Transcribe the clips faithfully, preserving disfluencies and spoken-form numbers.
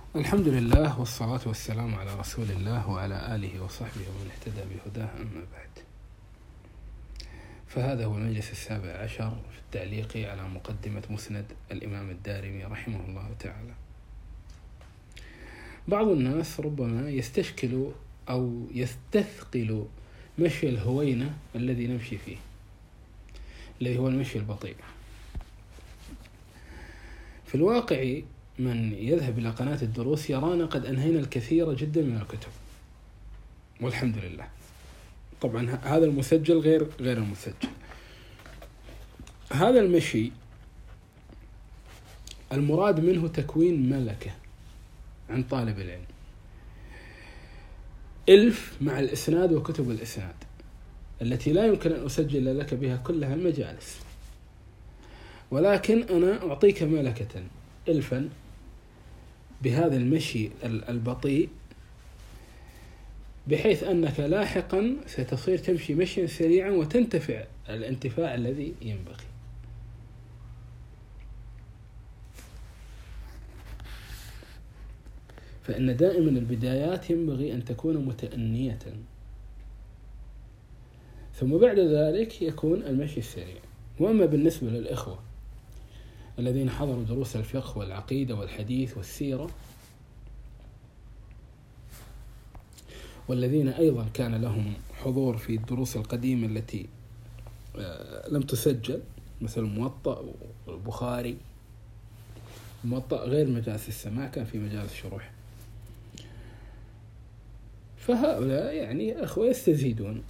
الحمد لله والصلاة والسلام على رسول الله وعلى آله وصحبه ومن اهتدى بهداه، أما بعد. فهذا هو المجلس السابع عشر في التعليق على مقدمة مسند الإمام الدارمي رحمه الله تعالى. بعض الناس ربما يستشكل أو يستثقل مشي الهوينة الذي نمشي فيه، الذي هو المشي البطيء. في الواقع من يذهب إلى قناة الدروس يرانا قد أنهينا الكثير جدا من الكتب، والحمد لله. طبعا هذا المسجل غير غير المسجل. هذا المشي المراد منه تكوين ملكة عن طالب العلم، ألف مع الإسناد وكتب الإسناد التي لا يمكن أن أسجل لك بها كلها المجالس، ولكن أنا أعطيك ملكة ألفا بهذا المشي البطيء، بحيث أنك لاحقا ستصير تمشي مشيا سريعا وتنتفع الانتفاع الذي ينبغي. فإن دائما البدايات ينبغي أن تكون متأنية، ثم بعد ذلك يكون المشي السريع. وأما بالنسبة للإخوة الذين حضروا دروس الفقه والعقيدة والحديث والسيرة، والذين أيضا كان لهم حضور في الدروس القديمة التي لم تسجل، مثل الموطأ والبخاري. الموطأ غير مجالس السماع، كان في مجالس شروح. فهؤلاء يعني أخوة يستزيدون.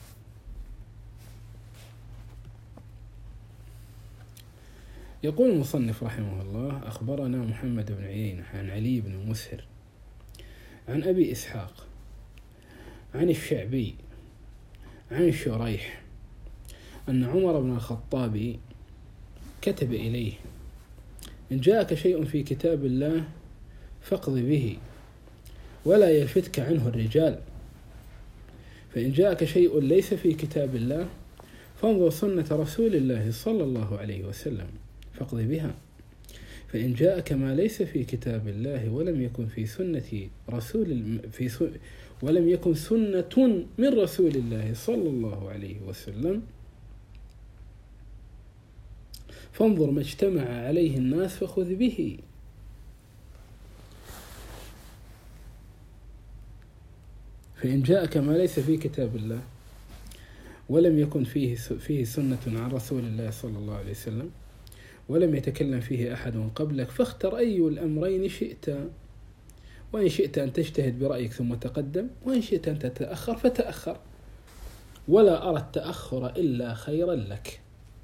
يقول المصنف رحمه الله: أخبرنا محمد بن عيينة عن علي بن مسهر عن أبي إسحاق عن الشعبي عن شريح أن عمر بن الخطاب كتب إليه: إن جاءك شيء في كتاب الله فاقض به ولا يلفتك عنه الرجال، فإن جاءك شيء ليس في كتاب الله فانظر سنة رسول الله صلى الله عليه وسلم فاقض بها، فإن جاءك ما ليس في كتاب الله ولم يكن في سنة رسول في سن ولم يكن سنة من رسول الله صلى الله عليه وسلم فانظر ما اجتمع عليه الناس فخذ به. فإن جاءك ما ليس في كتاب الله ولم يكن فيه فيه سنة عن رسول الله صلى الله عليه وسلم ولم يتكلم فيه أحد قبلك فاختر أي الأمرين شئت، وإن شئت أن تجتهد برأيك ثم تقدم، وإن شئت أن تتأخر فتأخر، ولا أرى التأخر إلا خيرا لك.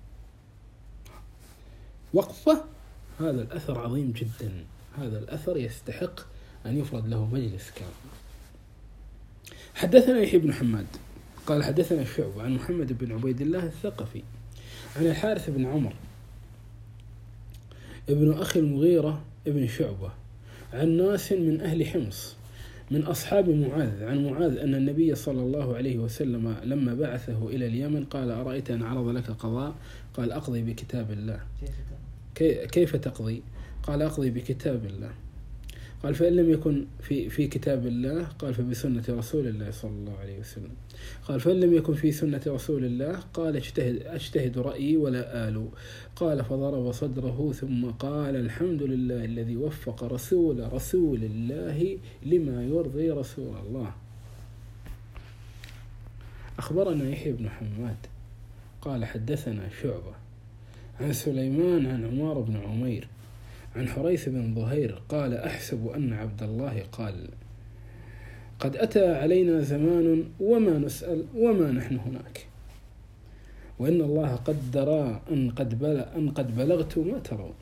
وقفة. هذا الأثر عظيم جدا، هذا الأثر يستحق أن يفرد له مجلس كامل. حدثنا يحيى بن حماد قال حدثنا الشعبي عن محمد بن عبيد الله الثقفي عن الحارث بن عمر ابن أخي المغيرة ابن شعبة عن ناس من أهل حمص من أصحاب معاذ عن معاذ أن النبي صلى الله عليه وسلم لما بعثه إلى اليمن قال: أرأيت أن عرض لك قضاء؟ قال: أقضي بكتاب الله. كيف تقضي؟ قال: أقضي بكتاب الله. قال: فإن لم يكن في في كتاب الله؟ قال: فبسنة رسول الله صلى الله عليه وسلم. قال: فإن لم يكن في سنة رسول الله؟ قال: اجتهد أجتهد رأيي ولا آل. قال: فضرب صدره ثم قال: الحمد لله الذي وفق رسول رسول الله لما يرضي رسول الله. أخبرنا يحيى بن حماد قال حدثنا شعبة عن سليمان عن عمار بن عمير عن حريث بن ظهير قال: أحسب أن عبد الله قال: قد أتى علينا زمان وما نسأل وما نحن هناك، وإن الله قد درى أن قد بلغ أن قد بلغت ما ترون،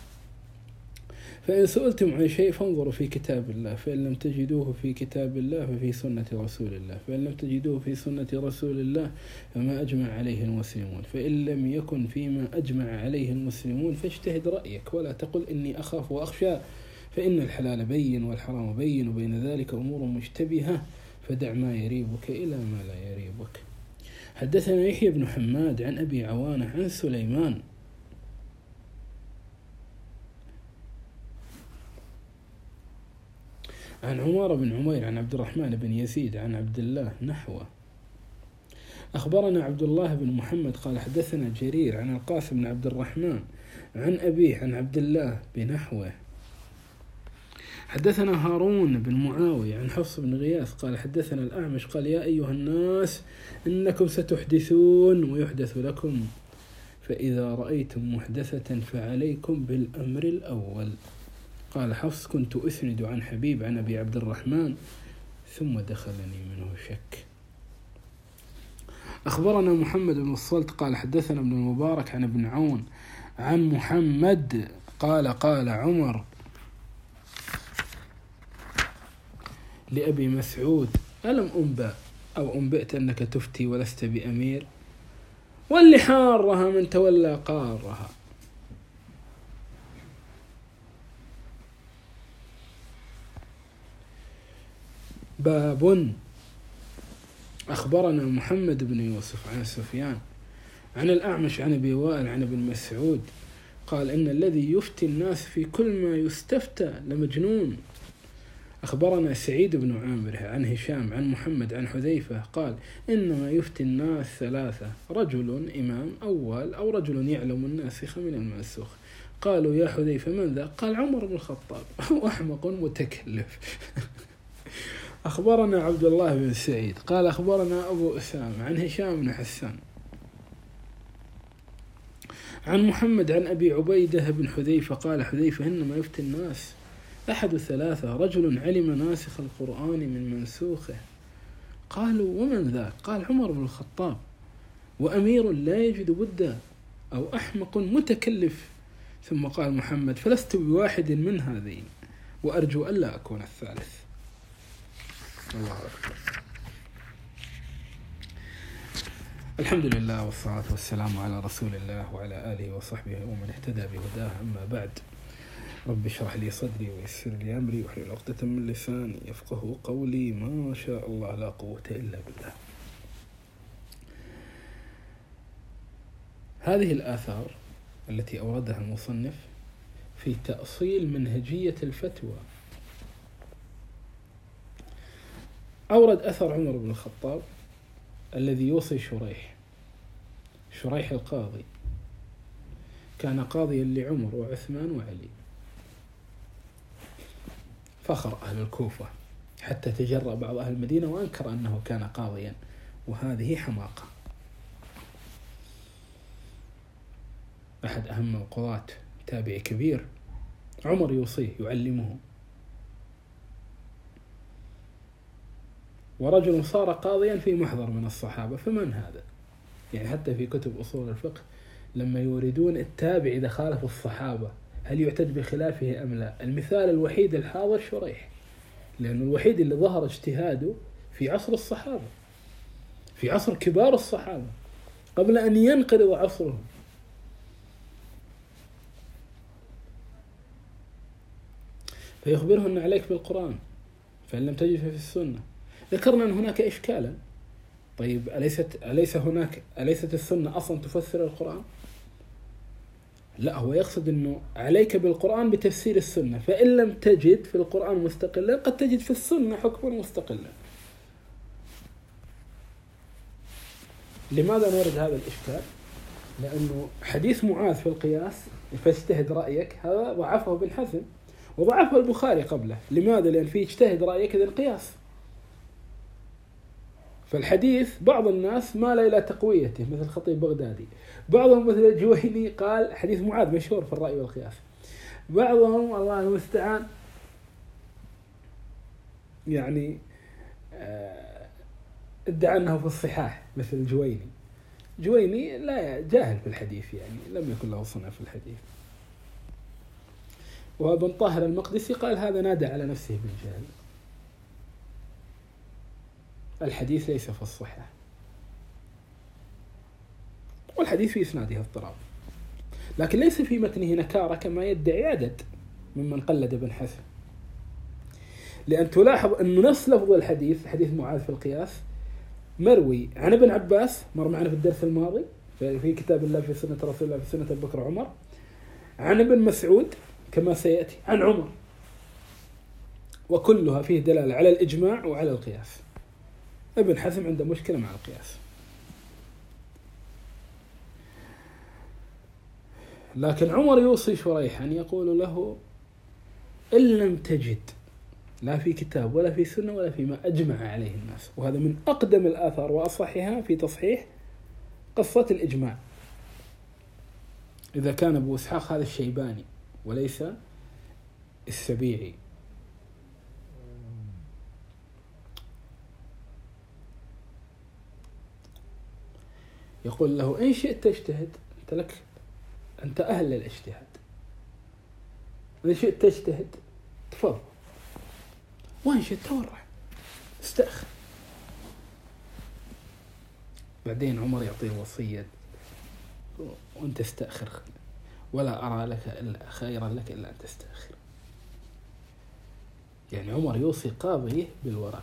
فإن سئلتم عن شيء فانظروا في كتاب الله، فإن لم تجدوه في كتاب الله ففي سنة رسول الله، فإن لم تجدوه في سنة رسول الله فما أجمع عليه المسلمون، فإن لم يكن فيما أجمع عليه المسلمون فاجتهد رأيك ولا تقل إني أخاف وأخشى، فإن الحلال بين والحرام بين وبين ذلك أمور مشتبهة، فدع ما يريبك إلى ما لا يريبك. حدثنا يحيى بن حماد عن أبي عوانة عن سليمان عن عمارة بن عمير عن عبد الرحمن بن يزيد عن عبد الله نحوه. أخبرنا عبد الله بن محمد قال حدثنا جرير عن القاسم بن عبد الرحمن عن أبيه عن عبد الله بنحوه. حدثنا هارون بن معاوية عن حفص بن غياث قال حدثنا الأعمش قال يا أيها الناس إنكم ستحدثون ويحدث لكم، فإذا رأيتم محدثة فعليكم بالأمر الأول. قال حفص كنت أسند عن حبيب عن أبي عبد الرحمن ثم دخلني منه شك. أخبرنا محمد بن الصلت قال حدثنا ابن المبارك عن ابن عون عن محمد قال قال عمر لأبي مسعود ألم أنبأ أو أنبئت أنك تفتي ولست بأمير، واللي حارها من تولى قارها. باب. أخبرنا محمد بن يوسف عن سفيان عن الأعمش عن أبي وائل عن ابن مسعود قال إن الذي يفتي الناس في كل ما يستفتى لمجنون. أخبرنا سعيد بن عامر عن هشام عن محمد عن حذيفة قال إنما يفتي الناس ثلاثة، رجل إمام أول أو رجل يعلم الناسخ من المنسوخ. قالوا يا حذيفة من ذا؟ قال عمر بن الخطاب وأحمق متكلف. أخبرنا عبد الله بن سعيد قال أخبرنا أبو أسامة عن هشام بن حسان عن محمد عن أبي عبيدة بن حذيفة قال حذيفة إنما يفتي الناس أحد ثلاثة، رجل علم ناسخ القرآن من منسوخه. قالوا ومن ذاك؟ قال عمر بن الخطاب، وأمير لا يجد بدا، أو أحمق متكلف. ثم قال محمد فلست بواحد من هذين، وأرجو ألا أكون الثالث. الله أكبر. الحمد لله والصلاة والسلام على رسول الله وعلى آله وصحبه ومن اهتدى بهداه. أما بعد، رب اشرح لي صدري ويسر لي أمري واحلل عقدة من لساني يفقه قولي. ما شاء الله لا قوة إلا بالله. هذه الآثار التي أوردها المصنف في تأصيل منهجية الفتوى. أورد أثر عمر بن الخطاب الذي يوصي شريح شريح القاضي، كان قاضيا لعمر وعثمان وعلي، فخر أهل الكوفة حتى تجرأ بعض أهل المدينة وأنكر أنه كان قاضيا، وهذه حماقة. أحد أهم القضاة تابعي كبير، عمر يوصيه يعلمه، ورجل صار قاضيا في محضر من الصحابة، فمن هذا؟ يعني حتى في كتب أصول الفقه لما يوردون التابع إذا خالف الصحابة هل يعتد بخلافه أم لا؟ المثال الوحيد الحاضر شريح، لأنه الوحيد اللي ظهر اجتهاده في عصر الصحابة، في عصر كبار الصحابة قبل أن ينقرض عصرهم. فيخبره أن عليك بالقرآن، فإن لم تجد في السنة. ذكرنا أن هناك إشكالا. طيب أليست أليس هناك أليست السنة أصلا تفسر القرآن؟ لا، هو يقصد أنه عليك بالقرآن بتفسير السنة، فإن لم تجد في القرآن مستقلا قد تجد في السنة حكما مستقلا. لماذا نورد هذا الإشكال؟ لأنه حديث معاذ في القياس فاجتهد رأيك هذا ضعفه ابن حزم وضعفه البخاري قبله. لماذا؟ لأن فيه اجتهد رأيك إذن قياس. فالحديث بعض الناس مال إلى تقويته مثل خطيب بغدادي، بعضهم مثل الجويني قال حديث معاذ مشهور في الرأي والقياس، بعضهم الله المستعان يعني ادعى أنه في الصحاح مثل الجويني. جويني لا جاهل في الحديث، يعني لم يكن له صنع في الحديث. وابن طاهر المقدسي قال هذا نادى على نفسه بالجهل. الحديث ليس في الصحة، والحديث في إسناده اضطراب، لكن ليس في متنه نكارة كما يدعي عدد ممن قلد ابن حزم. لأن تلاحظ أن نفس لفظ الحديث، حديث معاذ في القياس، مروي عن ابن عباس، مر معنا في الدرس الماضي في كتاب الله في سنة رسول الله في سنة أبي بكر وعمر، عن ابن مسعود كما سيأتي، عن عمر. وكلها فيه دلالة على الإجماع وعلى القياس. ابن حزم عنده مشكلة مع القياس. لكن عمر يوصي شريحا يقول له إن لم تجد لا في كتاب ولا في سنة ولا فيما أجمع عليه الناس، وهذا من أقدم الآثار وأصحها في تصحيح قصة الإجماع، إذا كان أبو إسحاق هذا الشيباني وليس السبيعي. يقول له إن شئت تجتهد، أنت لك أنت أهل للاجتهاد، إن شئت تجتهد تفضل، وإن شئت تورع استأخر. بعدين عمر يعطيه وصية وأنت استأخر، ولا أرى لك إلا خيرا لك إلا أن تستأخر. يعني عمر يوصي قاضيه بالوراء.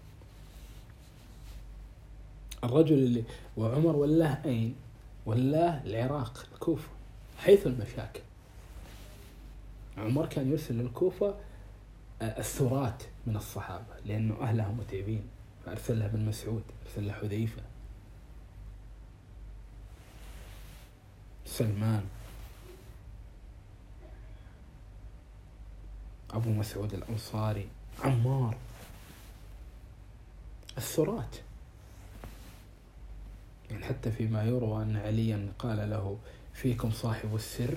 الرجل اللي وعمر ولاه أين؟ ولاه العراق، الكوفة، حيث المشاكل. عمر كان يرسل للكوفة الثرات من الصحابة لأنه أهلها متعبين، فأرسل لها بن مسعود، أرسل لها حذيفة، سلمان، أبو مسعود الأنصاري، عمار، الثرات. يعني حتى فيما يروى أن عليا قال له فيكم صاحب السر،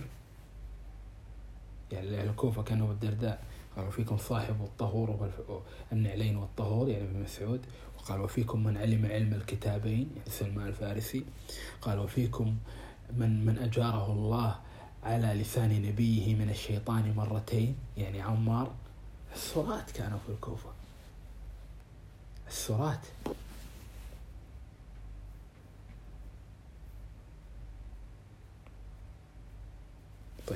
يعني الكوفة كانوا بالدرداء قالوا فيكم صاحب الطهور والنعلين والطهور يعني ابن مسعود، وقال وفيكم من علم علم الكتابين يعني سلمان الفارسي، قال وفيكم من من أجاره الله على لسان نبيه من الشيطان مرتين يعني عمار. السرات كانوا في الكوفة، السرات. طيب،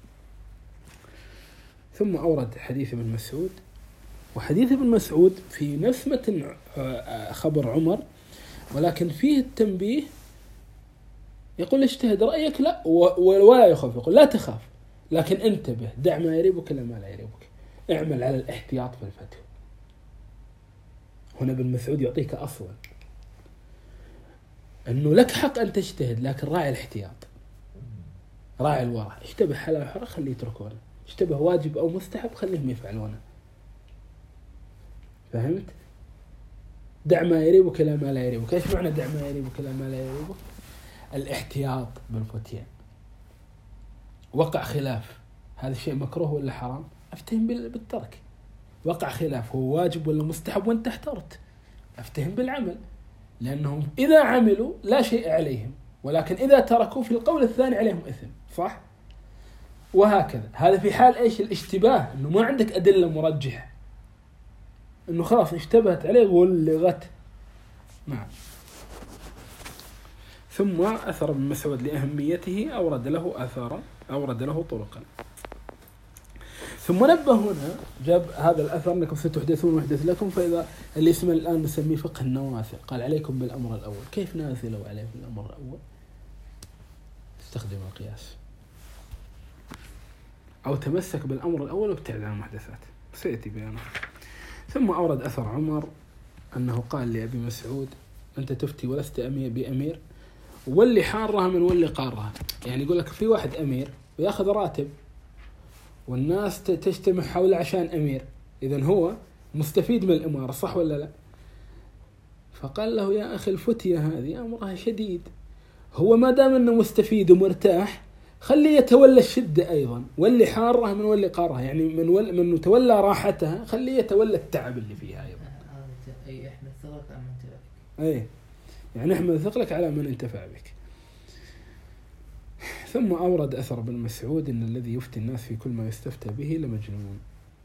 ثم أورد حديث ابن مسعود، وحديث ابن مسعود في نفس متن خبر عمر، ولكن فيه التنبيه. يقول اجتهد رأيك لا ولا يخاف، يقول لا تخاف لكن انتبه، دع ما يريبك لا ما لا يريبك، اعمل على الاحتياط في الفتوى. هنا ابن مسعود يعطيك أصلا أنه لك حق أن تجتهد، لكن راعي الاحتياط، راعي الورع. اشتبه حلال وحرام خليه يتركونه، اشتبه واجب أو مستحب خليهم يفعلونه. فهمت؟ دع ما يريبك لا ما لا يريبك. ايش معنى دع ما يريبك لا ما لا يريبك؟ الاحتياط بالفتية. وقع خلاف، هذا الشيء مكروه ولا حرام؟ افتهم بالترك. وقع خلاف، هو واجب ولا مستحب وانت احترت؟ افتهم بالعمل، لأنهم إذا عملوا لا شيء عليهم، ولكن إذا تركوا في القول الثاني عليهم إثم، صح؟ وهكذا. هذا في حال إيش؟ الاشتباه، إنه ما عندك أدلة مرجحة، إنه خلاص اشتبهت عليه ولغت. نعم. ثم أثر ابن مسعود لأهميته أورد له أثارا، أورد له طرقا. ثم نبه هنا، جاب هذا الأثر أنكم ستحدثون وحدث لكم، فإذا اللي اسمه الآن نسميه فقه النوافل، قال عليكم بالأمر الأول. كيف نازلوا عليه بالأمر الأول؟ استخدم القياس، أو تمسك بالأمر الأول وابتعد عن المحدثات، سيأتي بيانه. ثم أورد أثر عمر أنه قال لأبي مسعود أنت تفتي ولست أمير بأمير، واللي حارها من واللي قارها. يعني يقول لك في واحد أمير ويأخذ راتب والناس تجتمع حوله عشان أمير، إذن هو مستفيد من الإمارة، صح ولا لا؟ فقال له يا أخي الفتية هذه أمرها شديد، هو ما دام أنه مستفيد ومرتاح خليه يتولى الشدة أيضا، واللي حارها من واللي قارها، يعني من ول من تولى راحتها خليه يتولى التعب اللي فيها أيضا. أي احمل ثقلك على من انتفع بك. أي يعني احمل ثقلك على من انتفع بك. ثم أورد أثر ابن مسعود إن الذي يفتي الناس في كل ما يستفتى به لمجنون.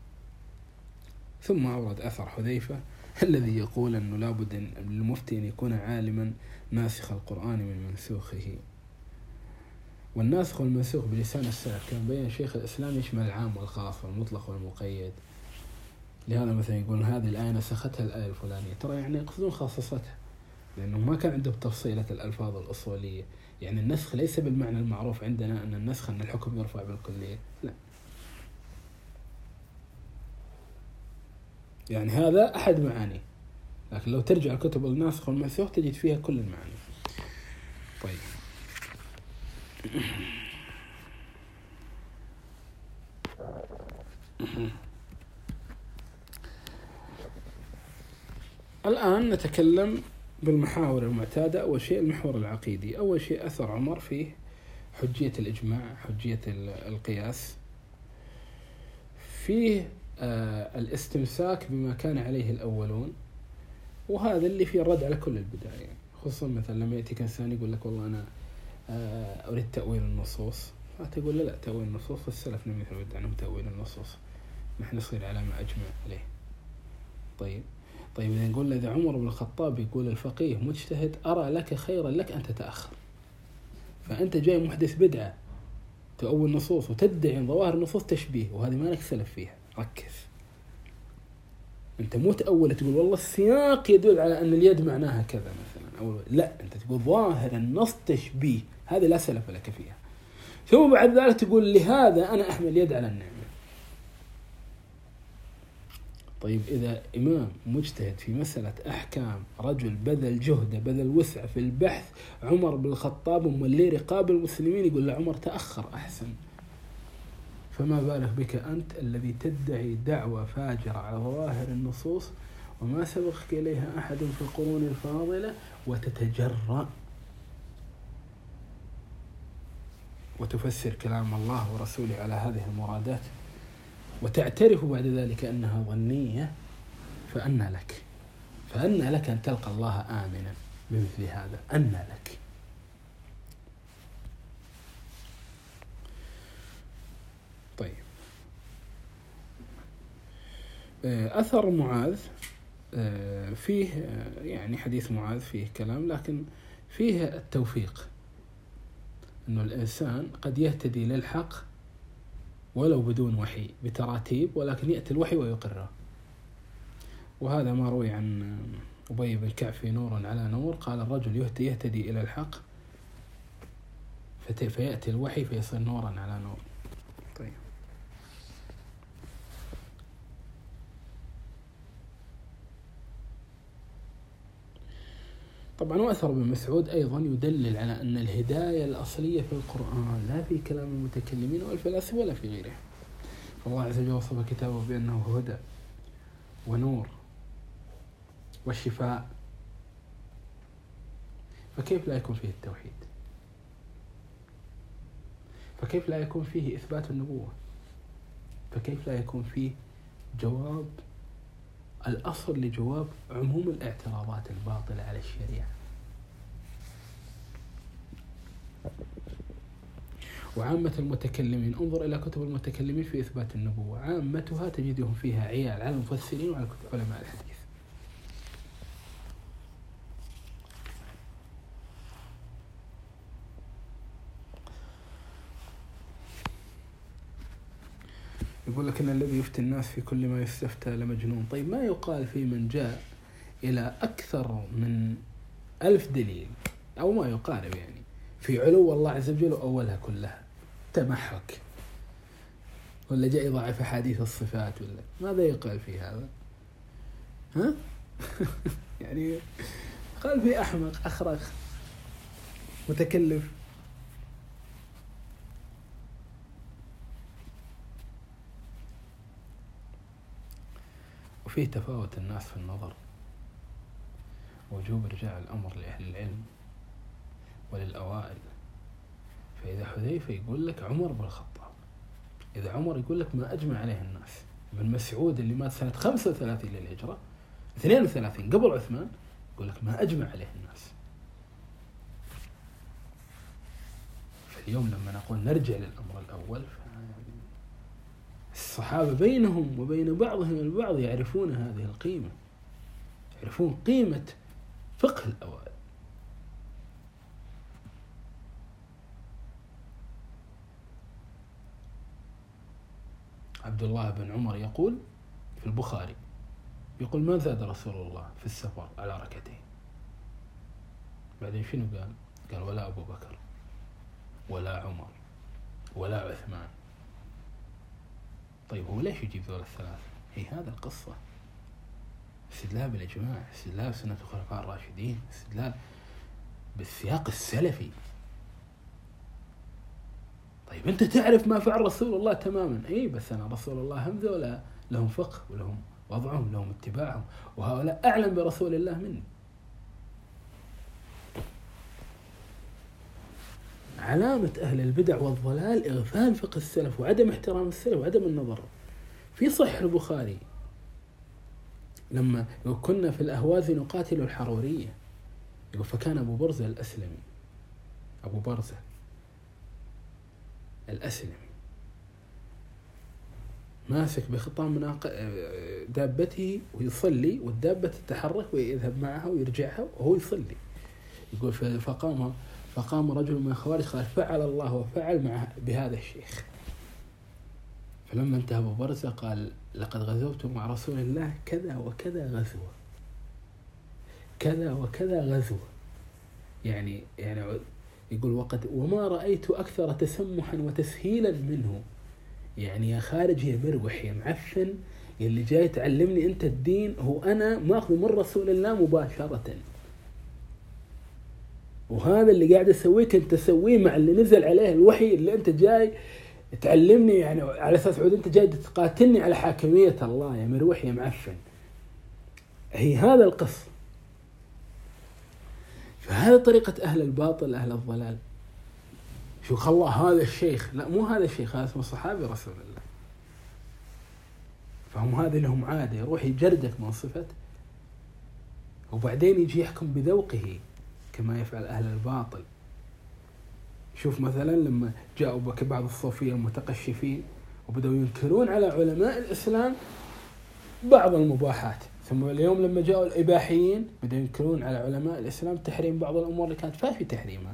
ثم أورد أثر حذيفة الذي يقول أنه لابد للمفتي أن يكون عالما ناسخ القرآن من منسوخه. والناسخ والمنسوخ بلسان السلف كان بين شيخ الإسلام يشمل العام والخاص والمطلق والمقيد. لهذا مثلا يقولون هذه الآية نسختها الآية الفلانية، ترى يعني يقصدون خاصصتها، لأنه ما كان عنده تفصيلة الألفاظ الأصولية. يعني النسخ ليس بالمعنى المعروف عندنا أن النسخ أن الحكم يرفع بالكلية، لا. يعني هذا أحد معاني، لكن لو ترجع الكتب الناسخ والمنسوخ تجد فيها كل المعاني. طيب الآن نتكلم بالمحاور المعتادة. أول شيء المحور العقيدي. أول شيء أثر عمر فيه حجية الإجماع، حجية القياس، فيه آه الاستمساك بما كان عليه الأولون، وهذا اللي فيه الرد على كل البدع يعني. خصوصا مثلا لما يأتيك إنسان يقول لك والله أنا آه أريد تأويل النصوص، فتقول لا لا تأويل النصوص والسلف لم يثبت عنهم تأويل النصوص، نحن نصير على ما أجمع عليه. طيب طيب إذا نقول إذا عمر بن الخطاب يقول الفقيه مجتهد أرى لك خيرا لك أن تتأخر، فأنت جاي محدث بدعة تؤول نصوص وتدعي ظواهر النصوص تشبيه، وهذه ما لك سلف فيها. ركز، أنت مو تأول تقول والله السياق يدل على أن اليد معناها كذا مثلا، أو لا، أنت تقول ظاهر النص تشبيه، هذه لا سلف لك فيها. ثم بعد ذلك تقول لهذا أنا أحمل يد على النعمة. طيب إذا إمام مجتهد في مسألة أحكام، رجل بذل جهده بذل وسع في البحث، عمر بن الخطاب مولي رقاب المسلمين، يقول لعمر تأخر أحسن، فما بالك بك أنت الذي تدعي دعوة فاجرة على ظواهر النصوص وما سبقك إليها أحد في القرون الفاضلة، وتتجرأ وتفسر كلام الله ورسوله على هذه المرادات، وتعترف بعد ذلك أنها ظنية، فأنى لك فأنى لك أن تلقى الله آمنا بمثل هذا، أنى لك. طيب أثر معاذ فيه يعني حديث معاذ فيه كلام، لكن فيه التوفيق، أنه الإنسان قد يهتدي للحق ولو بدون وحي بتراتيب، ولكن يأتي الوحي ويقره. وهذا ما روي عن أبي بن كعب في نور على نور، قال الرجل يهتدي إلى الحق فيأتي الوحي فيصير نورا على نور. طيب طبعا وأثر بن مسعود أيضا يدلل على أن الهداية الأصلية في القرآن لا في كلام المتكلمين والفلاسفة ولا في غيره. فالله عز وجل وصف كتابه بأنه هدى ونور والشفاء، فكيف لا يكون فيه التوحيد؟ فكيف لا يكون فيه إثبات النبوة؟ فكيف لا يكون فيه جواب الأصل لجواب عموم الاعتراضات الباطلة على الشريعة؟ وعامة المتكلمين، انظر إلى كتب المتكلمين في إثبات النبوة، عامتها تجدهم فيها عيال على المفسرين وعلى علماء الحديث. يقول لك إن الذي يفتي الناس في كل ما يستفتى لمجنون. طيب ما يقال في من جاء إلى أكثر من ألف دليل أو ما يقارب يعني في علو الله عز وجل وأولها كلها تمحك، ولا جاء يضعف حديث الصفات، ولا ماذا يقال في هذا؟ ها؟ يعني قال في أحمق أخرخ متكلف. وفيه تفاوت الناس في النظر، وجوب إرجاع الأمر لأهل العلم وللأوائل. فإذا حذيفة يقول لك عمر بن الخطاب، إذا عمر يقول لك ما أجمع عليه الناس. ابن مسعود اللي مات سنة خمسة وثلاثين للهجرة، اثنين وثلاثين قبل عثمان، يقول لك ما أجمع عليه الناس. فاليوم لما نقول نرجع للأمر الأول، الصحابة بينهم وبين بعضهم البعض يعرفون هذه القيمة، يعرفون قيمة فقه الأوائل. عبد الله بن عمر يقول في البخاري، يقول ما زاد رسول الله في السفر على ركعتين. بعدين شنو قال؟ قال ولا أبو بكر ولا عمر ولا عثمان. طيب هو ليش يجيب ذول الثلاث؟ هي هذا القصة. استدلال بالإجماع، استدلال بسنة الخلفاء الراشدين، استدلال بالسياق السلفي. طيب أنت تعرف ما فعل رسول الله تماما، إيه بس أنا رسول الله هم ذولا لهم فقه ولهم وضعهم لهم اتباعهم، وهؤلاء أعلم برسول الله مني. علامة أهل البدع والضلال إغفال فقه السلف وعدم احترام السلف وعدم النظر. في صحيح البخاري لما كنا في الأهواز نقاتل الحرورية، يقول فكان أبو برزة الأسلمي، أبو برزة الأسلمي ماسك بخطام من دابته ويصلي، والدابة تتحرك ويذهب معها ويرجعها وهو يصلي. يقول فقام فقام رجل من الخوارج قال فعل الله وفعل مع بهذا الشيخ. فلما انتهى أبو برزة قال لقد غزوت مع رسول الله كذا وكذا غزوة، كذا وكذا غزوة. يعني يعني يقول وقد وما رأيت أكثر تسمحا وتسهيلا منه. يعني يا خارج يا مروح يا معفن، اللي جاي تعلمني أنت الدين هو أنا ماخذ من رسول الله مباشرة، وهذا اللي قاعد أسويه كنت أسويه مع اللي نزل عليه الوحي، اللي أنت جاي تعلمني يعني على أساس عود أنت جاي تقاتلني على حاكمية الله يا مروح يا معفن. هي هذا القص. فهذا طريقة أهل الباطل أهل الضلال. شو خلى هذا الشيخ؟ لا مو هذا الشيخ، هذا اسمه صحابي رسول الله. فهم هذا لهم عادة يروح يجردك من صفة، وبعدين يجي يحكم بذوقه كما يفعل أهل الباطل. شوف مثلا لما جاءوا بعض الصوفية المتقشفين وبدأوا ينكرون على علماء الإسلام بعض المباحات، ثم اليوم لما جاءوا الإباحيين بدأوا ينكرون على علماء الإسلام تحريم بعض الأمور اللي كانت فاشي تحريمها.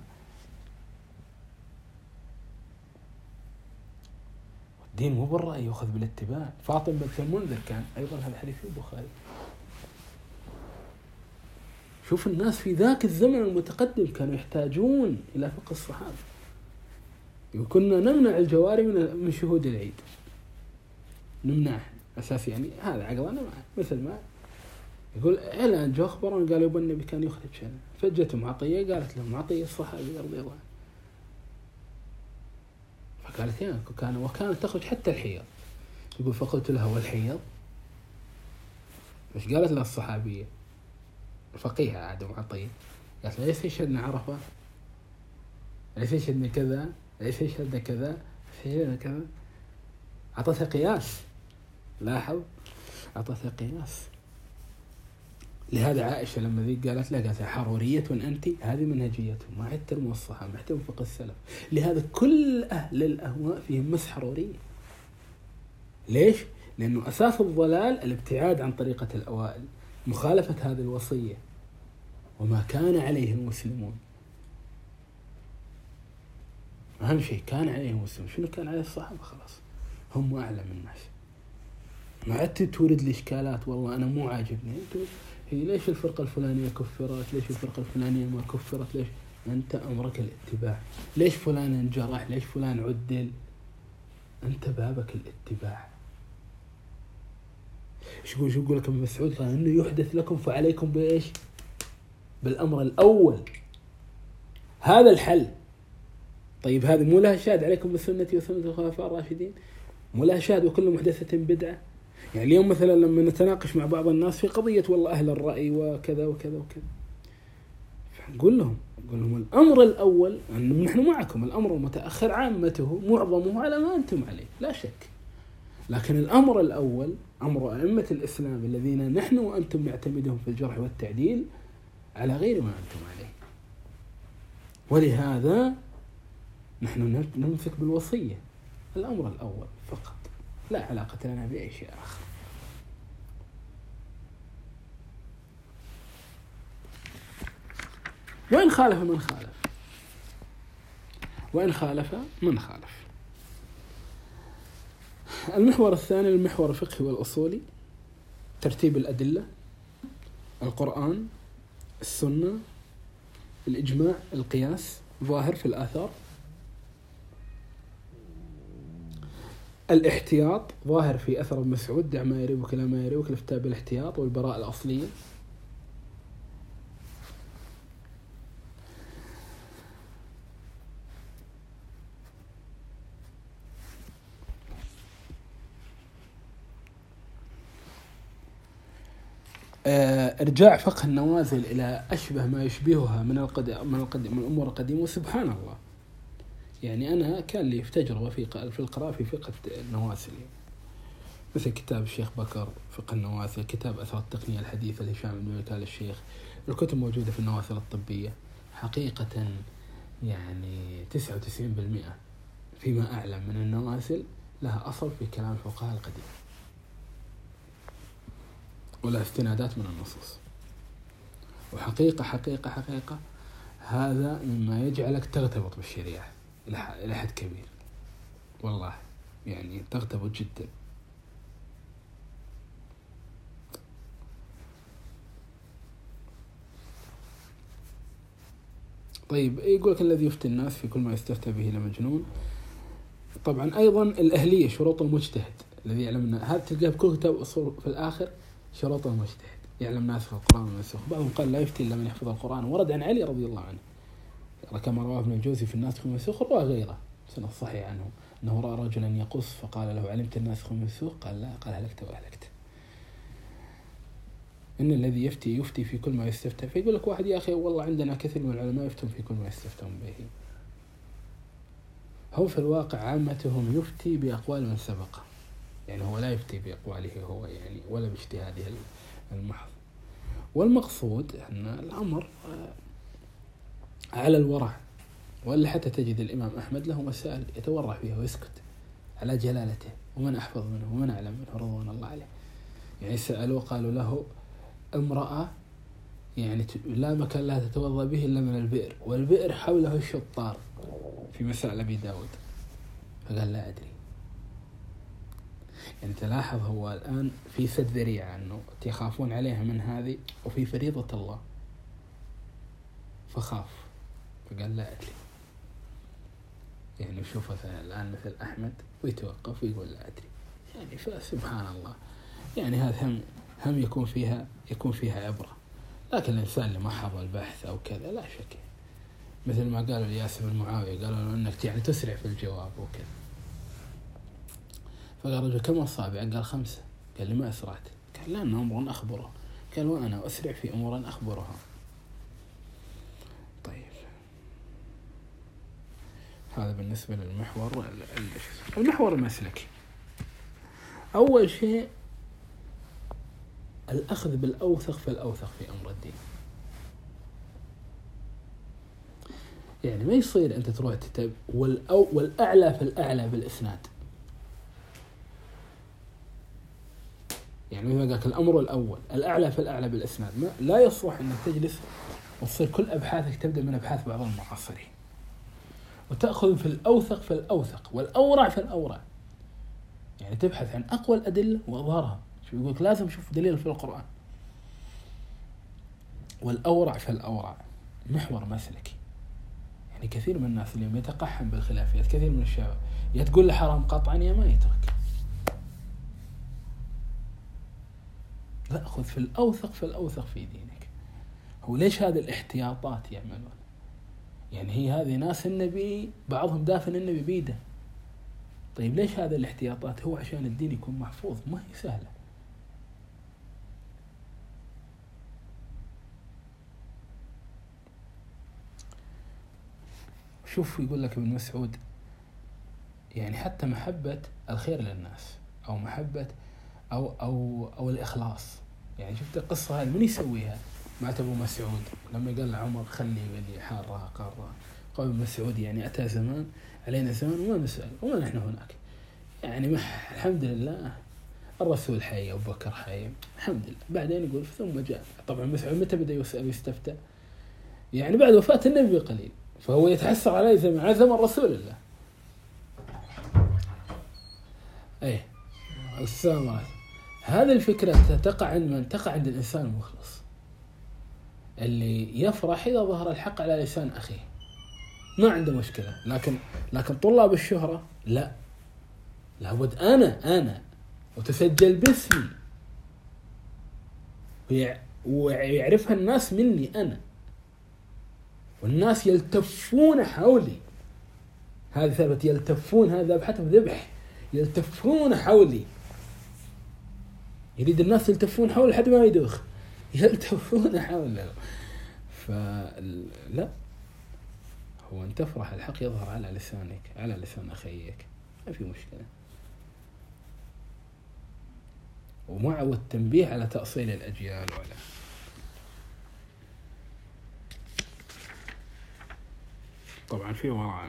الدين مو بالرأي يأخذ بالاتباع. فاطم بنت المنذر كان أيضا هذا حديث في البخاري. شوف الناس في ذاك الزمن المتقدم كانوا يحتاجون إلى فقه الصحابة. وكنا نمنع الجواري من من شهود العيد، نمنع أساسي. يعني هذا عقلنا مثل ما يقول إعلان جو أخبرون قالوا يبقى النبي كان يخرج شيء، فجتهم عطية قالت لهم عطية الصحابي رضي الله عنه، فقالت يعني كان وكانت تخرج حتى الحيض. يقول فقلت لها والحيض؟ مش قالت لها الصحابية الفقيهة عادة معطية، قالت لها ليس يشهدنا عرفة، ليس يشهدنا كذا، ليس يشهدنا كذا، يشهدنا كذا. عطتها قياس، لاحظ عطتها قياس. لهذا عائشة لما ذي قالت لها قالت حرورية أنت، هذه منهجيتهم، ما يحترموا الصحابة، ما يحترموا فقه السلف. لهذا كل أهل الأهواء فيهم مس حرورية. ليش؟ لأنه أساس الضلال الابتعاد عن طريقة الأوائل، مخالفة هذه الوصية وما كان عليه المسلمون. أهم شيء كان عليه المسلمون. شنو كان عليه الصحابة؟ خلاص هم أعلم الناس. ما عدت تورد الإشكالات والله أنا مو عاجبني، هي ليش الفرقة الفلانية كفرت، ليش الفرقة الفلانية ما كفرت، ليش؟ أنت أمرك الاتباع. ليش فلان انجرح، ليش فلان عدل، أنت بابك الاتباع. شو يقول شو يقول لك ابن مسعود؟ قال إنه يحدث لكم فعليكم بإيش؟ بالأمر الأول. هذا الحل. طيب هذه مو لها شاهد عليكم بسنتي وسنة الخلفاء الراشدين؟ مو لها شاهد وكل محدثة بدعة؟ يعني اليوم مثلا لما نتناقش مع بعض الناس في قضية والله أهل الرأي وكذا وكذا وكذا، نقول لهم نقول لهم الأمر الأول أن نحن معكم، الأمر المتأخر عامته معظمه على ما أنتم عليه لا شك، لكن الأمر الأول أمر أئمة الإسلام الذين نحن وأنتم نعتمدهم في الجرح والتعديل على غير ما أنتم عليه. ولهذا نحن نمسك بالوصية، الأمر الأول فقط، لا علاقة لنا بأي شيء آخر. وإن خالف من خالف، وإن خالف من خالف. المحور الثاني المحور الفقهي والأصولي، ترتيب الأدلة، القرآن، السنة، الإجماع، القياس، ظاهر في الآثار. الاحتياط ظاهر في أثر ابن مسعود: دع ما يريبك لا ما يريبك، الافتاء بالاحتياط والبراءة الأصلية. ارجاع فقه النوازل إلى أشبه ما يشبهها من القديم من القديم من الأمور القديمة. وسبحان الله، يعني أنا كان لي في تجربة في في القراءة في فقه النوازل، مثل كتاب الشيخ بكر فقه النوازل، كتاب أثر التقنية الحديثة لهشام بن ملك آل الشيخ. الكتب موجودة في النوازل الطبية. حقيقة يعني تسعة وتسعين بالمئة فيما أعلم من النوازل لها أصل في كلام الفقهاء القديم، ولا استنادات من النصوص. وحقيقة حقيقة حقيقة هذا مما يجعلك ترتبط بالشريعة إلى حد كبير، والله يعني ترتبط جدا. طيب، يقولك الذي يفتي الناس في كل ما يستفتى به لمجنون. طبعا أيضا الأهلية، شروط المجتهد الذي يعلمنا، هذا تلقاه بكل كتاب أصول في الآخر. شروط المجتهد يعلم ناسخ القرآن والمنسوخ. بعضهم قال لا يفتي إلا من يحفظ القرآن، ورد عن علي رضي الله عنه كما رواه ابن الجوزي في الناسخ والمنسوخ، رواه غيره سنة صحيح عنه أنه رأى رجلا يقص فقال له: علمت الناسخ والمنسوخ؟ قال لا، قال: هلكت وأهلكت. إن الذي يفتي يفتي في كل ما يستفتى. فيقول لك واحد: يا أخي والله عندنا كثير من العلماء يفتون في كل ما يستفتون به. هو في الواقع عامتهم يفتي بأقوال من سبقه، يعني هو لا يفتي بأقواله هو يعني ولا باجتهاده المحض. والمقصود أن الأمر على الورع، ولا حتى تجد الإمام أحمد له مسائل يتورع فيها ويسكت على جلالته، ومن أحفظ منه ومن أعلم منه رضوان الله عليه. يعني سألوا قالوا له: امرأة يعني لا مكان لا تتوضأ به إلا من البئر، والبئر حوله الشطار في مسائل أبي داود، فقال: لا أدري. يعني تلاحظ هو الآن في سد ذريعة أنه تخافون عليها من هذه، وفي فريضة الله فخاف، فقال: لا أدري. يعني شوف مثلا الآن مثل أحمد ويتوقف ويقول: لا أدري. يعني فسبحان الله، يعني هذا هم هم يكون فيها يكون فيها عبرة. لكن الإنسان اللي ما حضر البحث أو كذا لا شك، مثل ما قالوا لياس بن معاوية، قالوا له أنك يعني تسرع في الجواب وكذا. فقال رجل: كم أصابع؟ قال: خمسة. قال: لما أسرعت؟ قال: لأن أمر أخبره. قال: وأنا أسرع في أمور أخبرها. طيب، هذا بالنسبة للمحور. المحور المسلكي، أول شيء الأخذ بالأوثق فالأوثق في أمر الدين. يعني ما يصير أنت تروح تتب والأو والأعلى فالأعلى بالإسناد. يعني مثل قالك الأمر الأول الأعلى فالأعلى بالإسناد، ما لا يصلح أنك تجلس وتصير كل أبحاثك تبدأ من أبحاث بعض المعاصرين، وتأخذ في الأوثق فالأوثق والأورع فالأورع. يعني تبحث عن أقوى الأدلة وأظهرها. شو يقولك؟ لازم شوف دليل في القرآن. والأورع فالأورع محور مسلكي. يعني كثير من الناس اليوم يتقحم بالخلافيات، كثير من الشباب يا تقول له حرام قطعا يا ما يترك. لا، أخذ في الأوثق فالأوثق في دينك. هو ليش هذه الاحتياطات يعملون؟ يعني هي هذه ناس النبي بعضهم دافن النبي بيده. طيب ليش هذه الاحتياطات؟ هو عشان الدين يكون محفوظ، ما هي سهلة. شوف يقول لك ابن مسعود، يعني حتى محبة الخير للناس أو محبة أو أو أو الإخلاص. يعني شفت القصة هذه من يسويها مع أبو مسعود لما قال عمر خلي ولي حارة قارة. قال ابن مسعود: يعني أتى زمان علينا زمان وما نسأل وما نحن هناك، يعني الحمد لله الرسول حي، أبو بكر حي، الحمد لله. بعدين يقول ثم جاء. طبعا مسعود متى بدأ يسأل ويستفتى؟ يعني بعد وفاة النبي قليل، فهو يتحسر عليه زمان على زمن رسول الله. ايه السلام. هذه الفكرة تقع عند من؟ تقع عند الإنسان المخلص اللي يفرح إذا ظهر الحق على لسان أخيه، ما عنده مشكلة. لكن لكن طلاب الشهرة لا، لابد أنا أنا وتسجل باسمي ويعرفها الناس مني أنا، والناس يلتفون حولي. هذا ثبت، يلتفون، هذا بحث ذبح، يلتفون حولي. يريد الناس يلتفون حول لحد ما يدوخ، يلتفون حوله. فلا، هو أن تفرح الحق يظهر على لسانك، على لسان أخيك، ما في مشكلة. ومع التنبيه على تأصيل الأجيال ولا طبعا في وراء.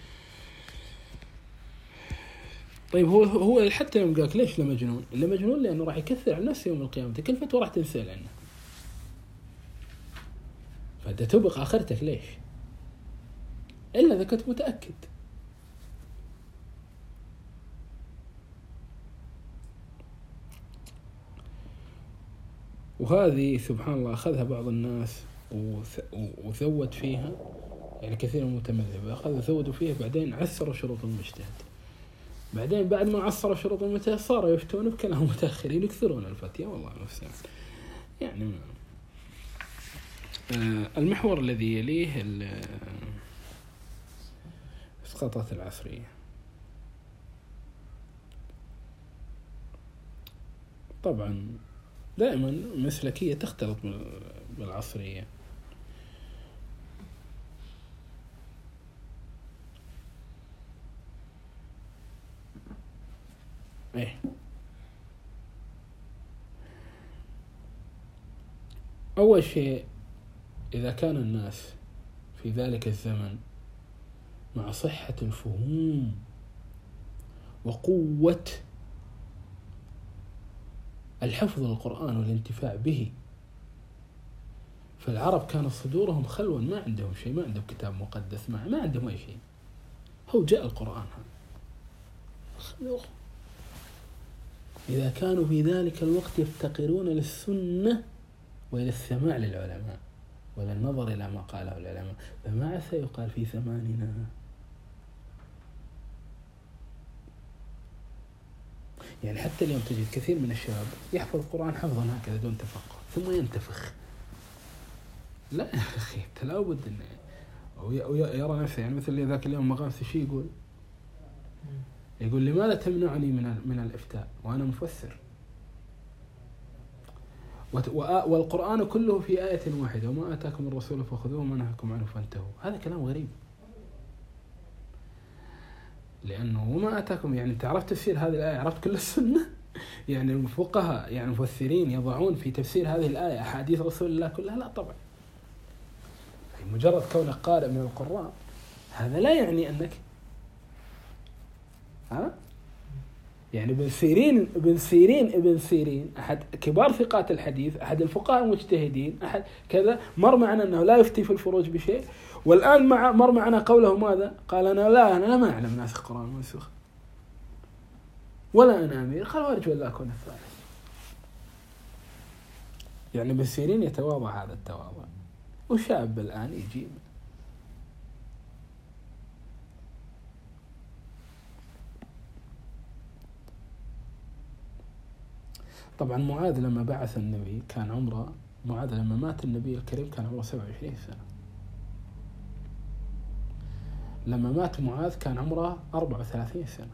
طيب هو هو حتى يوم قالك ليش لمجنون؟ لمجنون لأنه راح يكثر على نفسه يوم القيامة، كل فتوى راح تنسأل عنه، فأنت تبق آخرتك ليش؟ إلا إذا كنت متأكد. وهذه سبحان الله أخذها بعض الناس وثوت فيها، يعني كثير من المتمذهبين أخذوا ثودوا فيها، بعدين عسروا شروط المجتهد. بعدين بعد ما عصروا شروط المجتهد صاروا يفتون بكلام متأخرين يكثرون الفتية، والله نفسه يعني. آه المحور الذي يليه إسقاطات العصرية. طبعا دائما مسلكية تختلط بالعصرية. ايه أول شيء، إذا كان الناس في ذلك الزمن مع صحة الفهوم وقوة الحفظ للقرآن والانتفاع به، فالعرب كانت صدورهم خلوا، ما عندهم شيء، ما عندهم كتاب مقدس، ما, ما عندهم أي شيء، هو جاء القرآن هذا. إذا كانوا في ذلك الوقت يفتقرون للسنة وإلى السماع للعلماء ولا النظر إلى ما قاله العلماء، فما عسى يقال في زماننا. يعني حتى اليوم تجد كثير من الشباب يحفظ القرآن حفظا هكذا دون تفقه ثم ينتفخ. لا يا أخي، لا بد إنه يرى نفسه، يعني مثل ذاك اليوم مغامس شيء يقول يقول لماذا تمنعني من من الإفتاء وأنا مفسر؟ والقرآن كله في آية واحدة، وما آتاكم الرسول فخذوه وما نهاكم عنه فانتهوا. هذا كلام غريب، لأنه وما آتاكم، يعني أنت عرفت تفسير هذه الآية، عرفت كل السنة. يعني الفقهاء يعني المفسرين يضعون في تفسير هذه الآية أحاديث رسول الله كلها؟ لا طبعا. مجرد كونك قارئ من القراء هذا لا يعني أنك ها يعني ابن سيرين ابن سيرين ابن سيرين أحد كبار ثقات الحديث، أحد الفقهاء المجتهدين، أحد كذا، مر معنا أنه لا يفتي في الفروج بشيء، والآن مع مر معنا قوله ماذا؟ قال أنا لا أنا ما أعلم ناسخ قرآن منسوخ ولا أنا أمير، قال وارجو الله أكون الثالث. يعني ابن سيرين يتواضع هذا التواضع، وشاب الآن يجيب. طبعا معاذ لما بعث النبي كان عمره، معاذ لما مات النبي الكريم كان عمره سبعة وعشرين سنة. لما مات معاذ كان عمره أربعة وثلاثين سنة،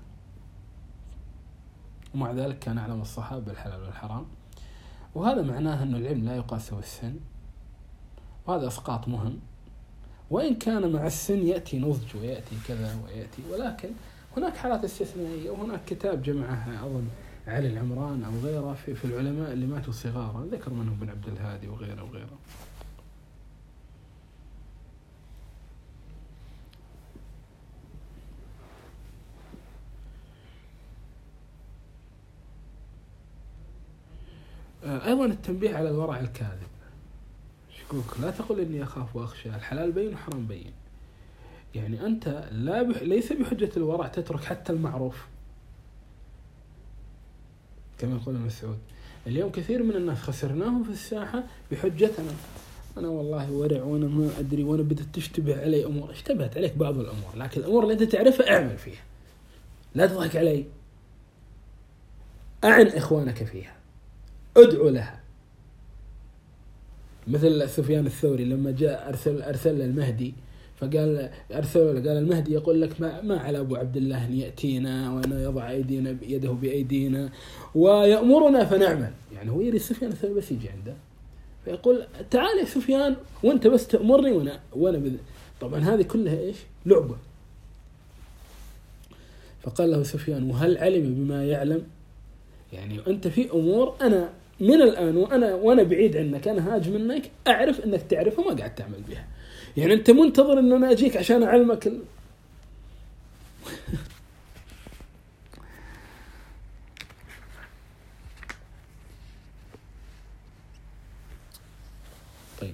ومع ذلك كان أعلم الصحابة بالحلال والحرام. وهذا معناه أن العلم لا يقاس بالسن، وهذا إسقاط مهم. وإن كان مع السن يأتي نضج ويأتي كذا ويأتي، ولكن هناك حالات استثنائية. وهناك كتاب جمعها أظن علي العمران أو غيره في, في العلماء اللي ماتوا صغارا، ذكر منهم ابن عبد الهادي وغيره وغيره. أيضا التنبيه على الورع الكاذب. شكوك لا تقل إني أخاف وأخشى، الحلال بين وحرام بين. يعني أنت لا بح... ليس بحجة الورع تترك حتى المعروف، كما يقول مسعود. اليوم كثير من الناس خسرناهم في الساحة بحجتنا، أنا والله ورع وأنا ما أدري وأنا بدأت تشتبه علي أمور. اشتبهت عليك بعض الأمور، لكن الأمور اللي أنت تعرفها اعمل فيها، لا تضحك علي. أعن إخوانك فيها، أدعو لها. مثل سفيان الثوري لما جاء أرسل أرسل المهدي، فقال أرسل قال المهدي يقول لك ما ما على أبو عبد الله أن يأتينا وأن يضع أيدينا يده بأيدينا ويأمرنا فنعمل. يعني هو يريد سفيان الثوري بس يجي عنده فيقول تعال يا سفيان وأنت بس تأمرني وأنا وأنا بذ... طبعا هذه كلها إيش؟ لعبة. فقال له سفيان وهل علم بما يعلم؟ يعني أنت في أمور أنا من الآن وأنا وأنا بعيد عنك، أنا هاج منك، أعرف أنك تعرفها ما قاعد تعمل بها. يعني أنت منتظر أن أنا أجيك عشان أعلمك ال... طيب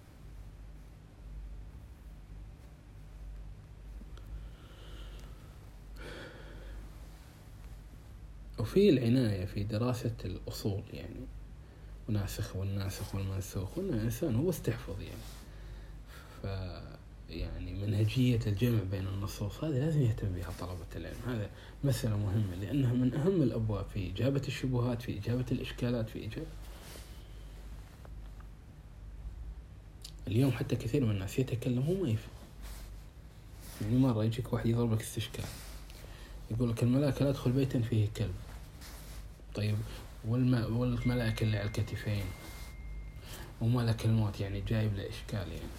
وفي العناية في دراسة الأصول، يعني وناسخ والناسخ والمنسوخ، وأن الإنسان هو استحفظ يعني. ف يعني منهجية الجمع بين النصوص هذه لازم يهتم بها طلبة العلم. هذا مسألة مهمة لأنها من أهم الأبواب في إجابة الشبهات، في إجابة الإشكالات، في إجابة. اليوم حتى كثير من الناس يتكلم هو ما يفهم. يعني مرة يجيك واحد يضرب لك استشكال يقول لك الملائكة لا تدخل بيتا فيه كلب. طيب والم... والملائكة اللي على الكتفين وملك الموت يعني جايب له إشكال يعني.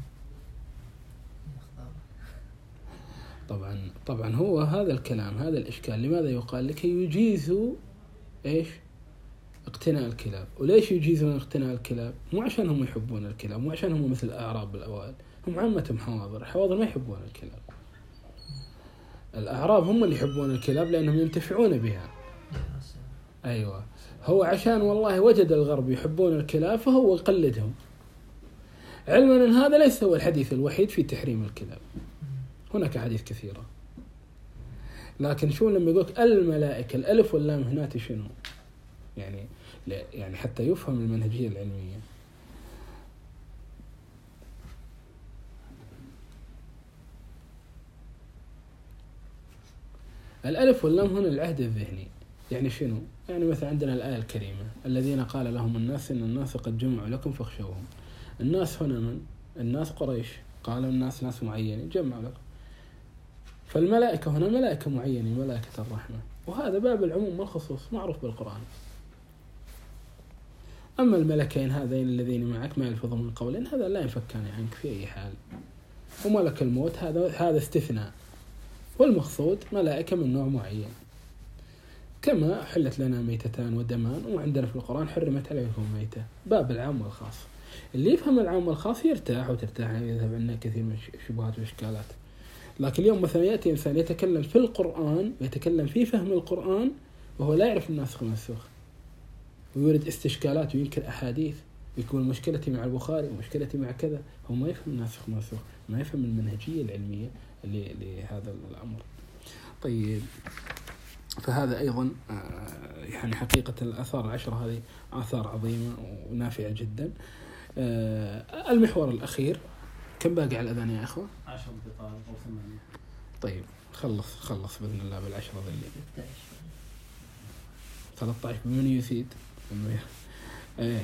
طبعا طبعا هو هذا الكلام هذا الإشكال لماذا يقال؟ لكي يجيزوا إيش؟ اقتناء الكلاب. وليش يجيزون اقتناء الكلاب؟ مو عشان هم يحبون الكلاب، مو عشان هم مثل الأعراب بالأوائل، هم عامتهم حواضر. الحواضر ما يحبون الكلاب. الأعراب هم اللي يحبون الكلاب لأنهم ينتفعون بها. أيوة، هو عشان والله وجد الغرب يحبون الكلاب فهو يقلدهم، علما أن هذا ليس هو الحديث الوحيد في تحريم الكلاب، هناك حديث كثيرة. لكن شو لما يقولك الملائكة الألف واللام هناك شنو؟ يعني يعني حتى يفهم المنهجية العلمية. الألف واللام هنا العهد الذهني. يعني شنو؟ يعني مثلا عندنا الآية الكريمة الذين قال لهم الناس إن الناس قد جمعوا لكم فاخشوهم. الناس هنا من؟ الناس قريش، قالوا الناس ناس معينين جمعوا لكم. فالملائكة هنا ملائكة معينة، ملائكة الرحمة، وهذا باب العموم والخصوص معروف بالقرآن. أما الملكين هذين الذين معك ما يلفظون من قول هذا لا ينفكان عنك في أي حال. وملك الموت هذا هذا استثناء، والمقصود ملائكة من نوع معين. كما حلت لنا ميتتان ودمان، وعندنا في القرآن حرمت عليكم ميتة. باب العام والخاص، اللي يفهم العام والخاص يرتاح وترتاح، يذهب عنا كثير من الشبهات والإشكالات. لكن اليوم مثلا يأتي إنسان يتكلم في القرآن، يتكلم في فهم القرآن وهو لا يعرف الناسخ والمنسوخ، ويورد استشكالات وينكر أحاديث، يكون مشكلتي مع البخاري ومشكلتي مع كذا. هو ما يفهم الناسخ والمنسوخ، ما يفهم المنهجية العلمية لهذا الأمر. طيب، فهذا أيضا يعني حقيقة الآثار العشرة هذه آثار عظيمة ونافعة جدا. المحور الأخير، كم باقي على الأذان يا أخوة؟ عشر دقائق أو ثمانية. طيب خلص خلص بإذن الله بالعشرة ذي. ثلاثة عشر بمن يزيد؟ ايه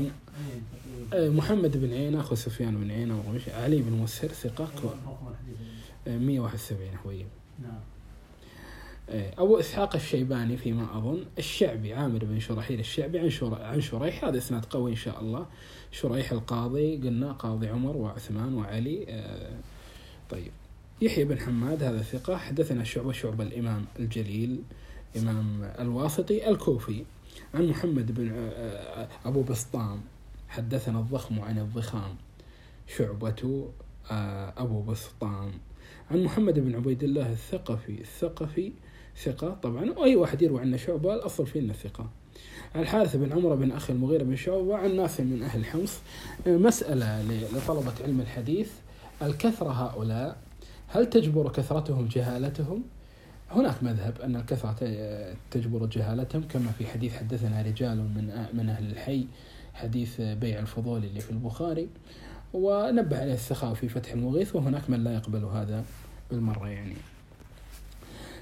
محمد بن عيينة أخو سفيان بن عيينة ومش علي بن مسهر ثقة مية واحد وسبعين حوية. نعم. أبو إسحاق الشيباني فيما أظن، الشعبي عامر بن شرحيل الشعبي عن شريح عن شريح هذا إسناد قوي إن شاء الله. شريح القاضي قلنا قاضي عمر وعثمان وعلي. آه طيب، يحيى بن حماد هذا ثقة. حدثنا شعبة شعبة الإمام الجليل إمام الواسطي الكوفي عن محمد بن آه أبو بسطام حدثنا الضخم عن الضخام شعبة آه أبو بسطام عن محمد بن عبيد الله الثقفي الثقفي ثقة طبعا، وأي واحد يروي عنا شعبة الأصل فيه إنه ثقة. الحارث بن عمرو بن أخي المغيرة بن شعبة عن ناس من أهل حمص. مسألة لطلبة علم الحديث، الكثرة هؤلاء هل تجبر كثرتهم جهالتهم؟ هناك مذهب أن الكثرة تجبر جهالتهم، كما في حديث حدثنا رجال من من أهل الحي، حديث بيع الفضول اللي في البخاري، ونبه عليه السخاوي في فتح المغيث، وهناك من لا يقبل هذا بالمرة يعني.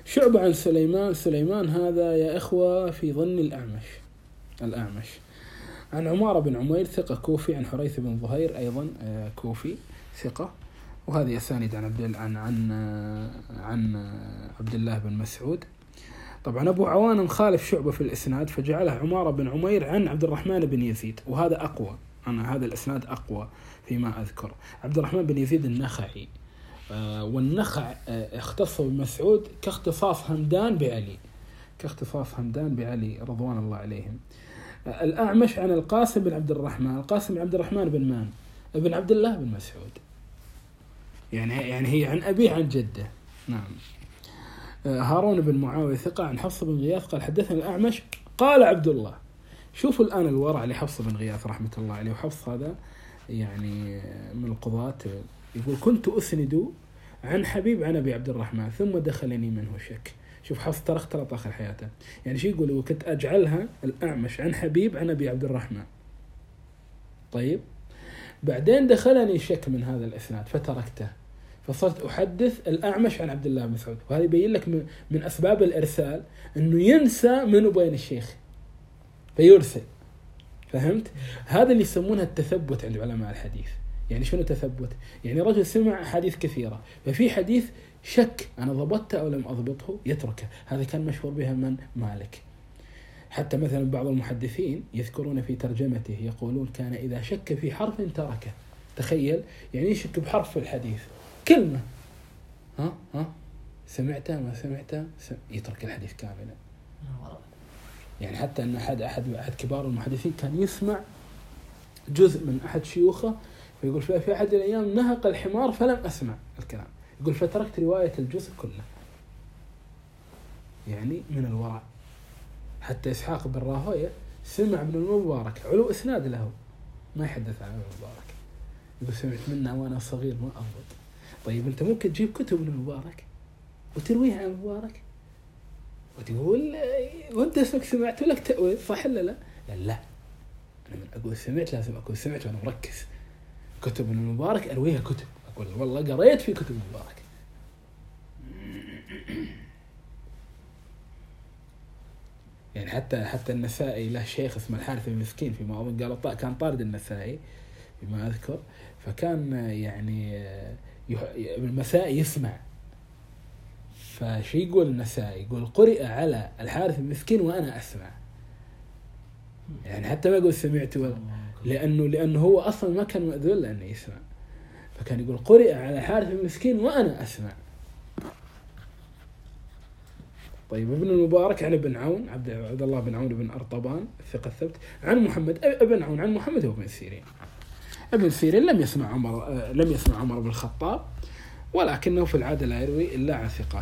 شعبة عن سليمان. سليمان هذا يا إخوة في ظن الأعمش الأعمش عن عمارة بن عمير ثقة كوفي، عن حريث بن ظهير أيضا كوفي ثقة، وهذه أسانيد عن عبد عن عن عن عبد الله بن مسعود. طبعا أبو عوانة مخالف شعبة في الإسناد فجعله عمارة بن عمير عن عبد الرحمن بن يزيد، وهذا أقوى، أنا هذا الإسناد أقوى فيما أذكر. عبد الرحمن بن يزيد النخعي، والنخع اختص بمسعود كاختصاص همدان بعلي كاختصاص همدان بعلي رضوان الله عليهم. الأعمش عن القاسم بن عبد الرحمن، القاسم بن عبد الرحمن بن مان ابن عبد الله بن مسعود، يعني يعني هي عن أبيه عن جده. نعم. هارون بن معاوية ثقة عن حفص بن غياث قال حدثنا الأعمش قال عبد الله. شوفوا الآن الورع لحفص بن غياث رحمة الله عليه، وحفص هذا يعني من القضاة، يقول كنت أسند عن حبيب عن أبي عبد الرحمن ثم دخلني منه شك. شوف حفص ترى اختلط آخر حياته، يعني شو يقول؟ وكنت أجعلها الأعمش عن حبيب عن أبي عبد الرحمن. طيب بعدين دخلني شك من هذا الإسناد فتركته، فصرت أحدث الأعمش عن عبد الله بن مسعود. وهذا يبين لك من أسباب الإرسال أنه ينسى منه بين الشيخ فيرسل. فهمت؟ هذا اللي يسمونه التثبت عند علماء الحديث. يعني شنو تثبت؟ يعني رجل سمع حديث كثيرة، ففي حديث شك أنا ضبطته أو لم أضبطه يتركه. هذا كان مشهور بها من مالك. حتى مثلا بعض المحدثين يذكرون في ترجمته يقولون كان إذا شك في حرف تركه. تخيل يعني يشك بحرف في الحديث، كلمة ها ها سمعتها ما سمعتها يترك الحديث كاملا. يعني حتى أن أحد أحد أحد كبار المحدثين كان يسمع جزء من أحد شيوخه فيقول في أحد الأيام نهق الحمار فلم أسمع الكلام، يقول فتركت رواية الجزء كله. يعني من الورع. حتى إسحاق بن راهويه سمع ابن المبارك علو إسناد له ما يحدث عن ابن المبارك، يقول سمعت منه وأنا صغير ما أضبط. طيب أنت ممكن تجيب كتب ابن المبارك وترويها عن المبارك وتقول وأنت اسمك سمعت لك تأويل صح ولا لا؟ لا لا أنا من أقول سمعت لازم أقول سمعت وأنا مركز. كتب ابن المبارك أرويها كتب، أقول والله قريت في كتب المبارك. يعني حتى حتى النسائي له شيخ اسمه الحارث المسكين فيما أظن قال كان طارد النسائي فيما أذكر، فكان يعني المسائي يسمع، فشي يقول النسائي يقول قرئ على الحارث المسكين وأنا أسمع. يعني حتى ما يقول سمعت لأنه لأنه هو أصلا ما كان مأذون لأنه يسمع، فكان يقول قرئ على الحارث المسكين وأنا أسمع. طيب ابن المبارك عن ابن عون عبد الله بن عون بن أرطبان الثقة الثبت عن محمد ابن عون عن محمد وابن سيرين. ابن سيرين لم يسمع عمر لم يسمع عمر بن الخطاب، ولكنه في العادة لا يروي إلا عن ثقات.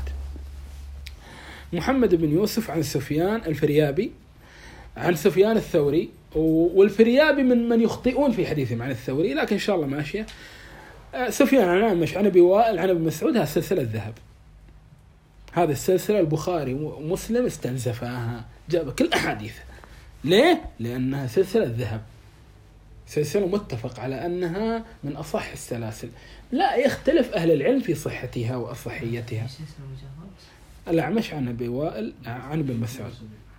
محمد بن يوسف عن سفيان الفريابي عن سفيان الثوري، والفريابي من من يخطئون في حديثهم عن الثوري، لكن إن شاء الله ماشية. سفيان عن عامش عن أبي وائل عن أبي مسعود، هذه سلسلة الذهب. هذه السلسلة البخاري ومسلم استنزفها جاب كل أحاديث. ليه؟ لأنها سلسلة الذهب، سلسلة متفق على أنها من أصح السلاسل، لا يختلف أهل العلم في صحتها وأصحيتها. الأعمش عن أبي وائل عن ابن مسعود.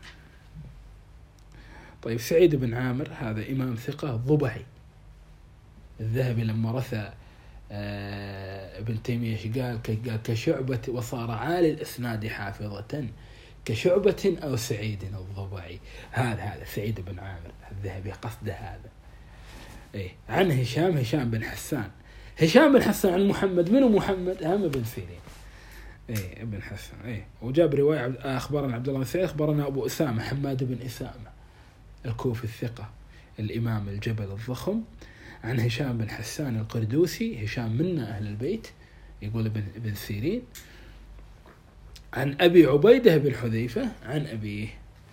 طيب سعيد بن عامر هذا إمام ثقة ضبعي. الذهبي لما رثى ابن تيمية قال كشعبة وصار عالي الإسناد حافظة كشعبة أو سعيد الضبعي. هذا هذا سعيد بن عامر الذهبي قصد هذا. إيه عن هشام هشام بن حسان هشام بن حسان عن محمد منه محمد أهم بن سيرين. إيه ابن حسان. إيه وجاب رواية أخبرنا عبد الله بن سعيد أخبرنا أبو أسامة حماد بن أسامة الكوفي الثقة الإمام الجبل الضخم عن هشام بن حسان القردوسي. هشام منا أهل البيت يقول ابن ابن سيرين عن أبي عبيدة بن حذيفة عن أبيه.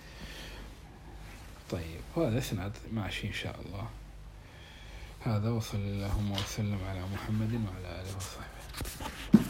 طيب هذا سنعد ماشي إن شاء الله. هذا وصلى اللهم وسلم على محمد وعلى آله وصحبه.